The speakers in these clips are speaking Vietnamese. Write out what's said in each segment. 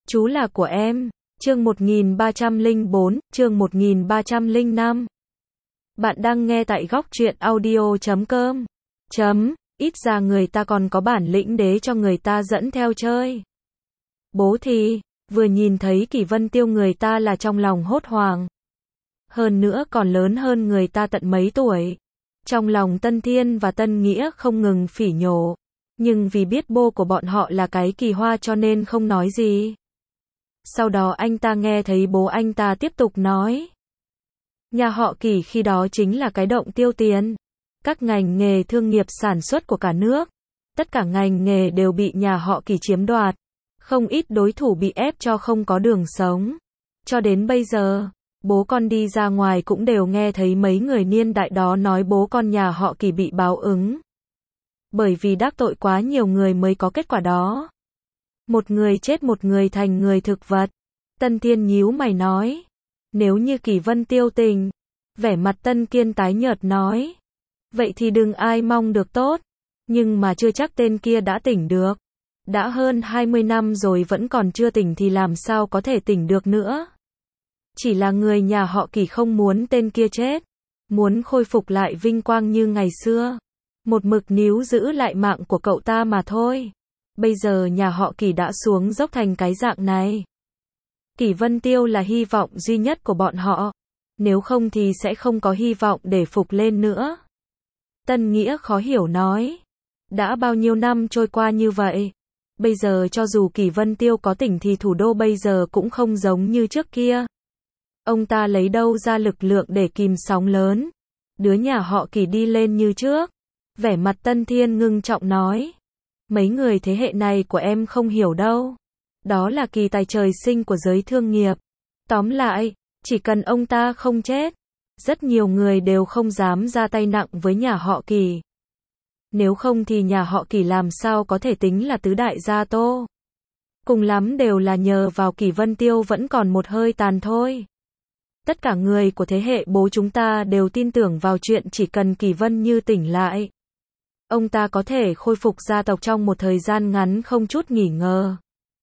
Chú là của em. Chương 1304, chương 1305. Bạn đang nghe tại góc truyện audio.com. Ít ra người ta còn có bản lĩnh để cho người ta dẫn theo chơi. Bố thì, vừa nhìn thấy Kỷ Vân Tiêu người ta là trong lòng hốt hoảng. Hơn nữa còn lớn hơn người ta tận mấy tuổi. Trong lòng Tân Thiên và Tân Nghĩa không ngừng phỉ nhổ. Nhưng vì biết bố của bọn họ là cái Kỳ Hoa cho nên không nói gì. Sau đó anh ta nghe thấy bố anh ta tiếp tục nói. Nhà họ Kỷ khi đó chính là cái động tiêu tiền. Các ngành nghề thương nghiệp sản xuất của cả nước. Tất cả ngành nghề đều bị nhà họ Kỷ chiếm đoạt. Không ít đối thủ bị ép cho không có đường sống. Cho đến bây giờ, bố con đi ra ngoài cũng đều nghe thấy mấy người niên đại đó nói bố con nhà họ Kỷ bị báo ứng. Bởi vì đắc tội quá nhiều người mới có kết quả đó. Một người chết một người thành người thực vật. Tân Thiên nhíu mày nói. Nếu như Kỷ Vân Tiêu tình. Vẻ mặt Tân Kiên tái nhợt nói. Vậy thì đừng ai mong được tốt. Nhưng mà chưa chắc tên kia đã tỉnh được. Đã hơn 20 năm rồi vẫn còn chưa tỉnh thì làm sao có thể tỉnh được nữa. Chỉ là người nhà họ Kỷ không muốn tên kia chết. Muốn khôi phục lại vinh quang như ngày xưa. Một mực níu giữ lại mạng của cậu ta mà thôi. Bây giờ nhà họ Kỷ đã xuống dốc thành cái dạng này. Kỷ Vân Tiêu là hy vọng duy nhất của bọn họ. Nếu không thì sẽ không có hy vọng để phục lên nữa. Tân Nghĩa khó hiểu nói. Đã bao nhiêu năm trôi qua như vậy. Bây giờ cho dù Kỷ Vân Tiêu có tỉnh thì thủ đô bây giờ cũng không giống như trước kia. Ông ta lấy đâu ra lực lượng để kìm sóng lớn. Đứa nhà họ Kỷ đi lên như trước. Vẻ mặt Tân Thiên ngưng trọng nói. Mấy người thế hệ này của em không hiểu đâu. Đó là kỳ tài trời sinh của giới thương nghiệp. Tóm lại, chỉ cần ông ta không chết, rất nhiều người đều không dám ra tay nặng với nhà họ Kỷ. Nếu không thì nhà họ Kỷ làm sao có thể tính là tứ đại gia Tô. Cùng lắm đều là nhờ vào Kỷ Vân Tiêu vẫn còn một hơi tàn thôi. Tất cả người của thế hệ bố chúng ta đều tin tưởng vào chuyện chỉ cần Kỷ Vân Như tỉnh lại. Ông ta có thể khôi phục gia tộc trong một thời gian ngắn không chút nghỉ ngờ.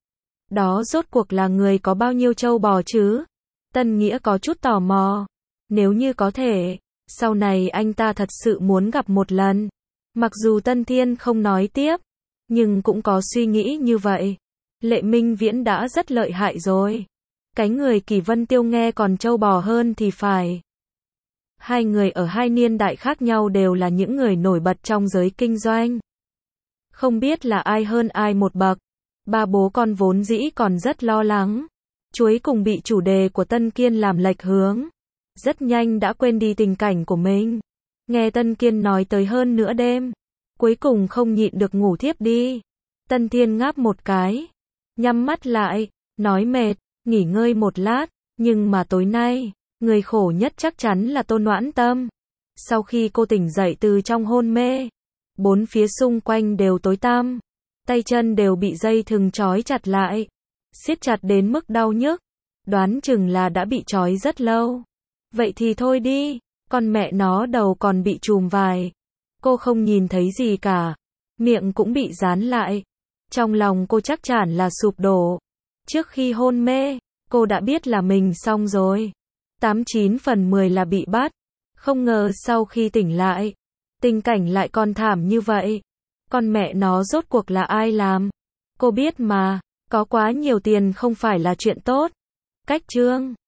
Đó rốt cuộc là người có bao nhiêu trâu bò chứ? Tân Nghĩa có chút tò mò. Nếu như có thể, sau này anh ta thật sự muốn gặp một lần. Mặc dù Tân Thiên không nói tiếp, nhưng cũng có suy nghĩ như vậy. Lệ Minh Viễn đã rất lợi hại rồi. Cái người Kỷ Vân Tiêu nghe còn trâu bò hơn thì phải. Hai người ở hai niên đại khác nhau đều là những người nổi bật trong giới kinh doanh. Không biết là ai hơn ai một bậc. Ba bố con vốn dĩ còn rất lo lắng. Chuối cùng bị chủ đề của Tân Kiên làm lệch hướng. Rất nhanh đã quên đi tình cảnh của mình. Nghe Tân Kiên nói tới hơn nửa đêm. Cuối cùng không nhịn được ngủ thiếp đi. Tân Thiên ngáp một cái. Nhắm mắt lại. Nói mệt. Nghỉ ngơi một lát. Nhưng mà tối nay, người khổ nhất chắc chắn là Tô Noãn Tâm. Sau khi cô tỉnh dậy từ trong hôn mê. Bốn phía xung quanh đều tối tăm. Tay chân đều bị dây thừng trói chặt lại. Siết chặt đến mức đau nhức. Đoán chừng là đã bị trói rất lâu. Vậy thì thôi đi. Con mẹ nó đầu còn bị trùm vải. Cô không nhìn thấy gì cả. Miệng cũng bị dán lại. Trong lòng cô chắc chắn là sụp đổ. Trước khi hôn mê, cô đã biết là mình xong rồi. 89 phần 10 là bị bắt. Không ngờ sau khi tỉnh lại, tình cảnh lại còn thảm như vậy. Con mẹ nó rốt cuộc là ai làm? Cô biết mà, có quá nhiều tiền không phải là chuyện tốt. Cách chương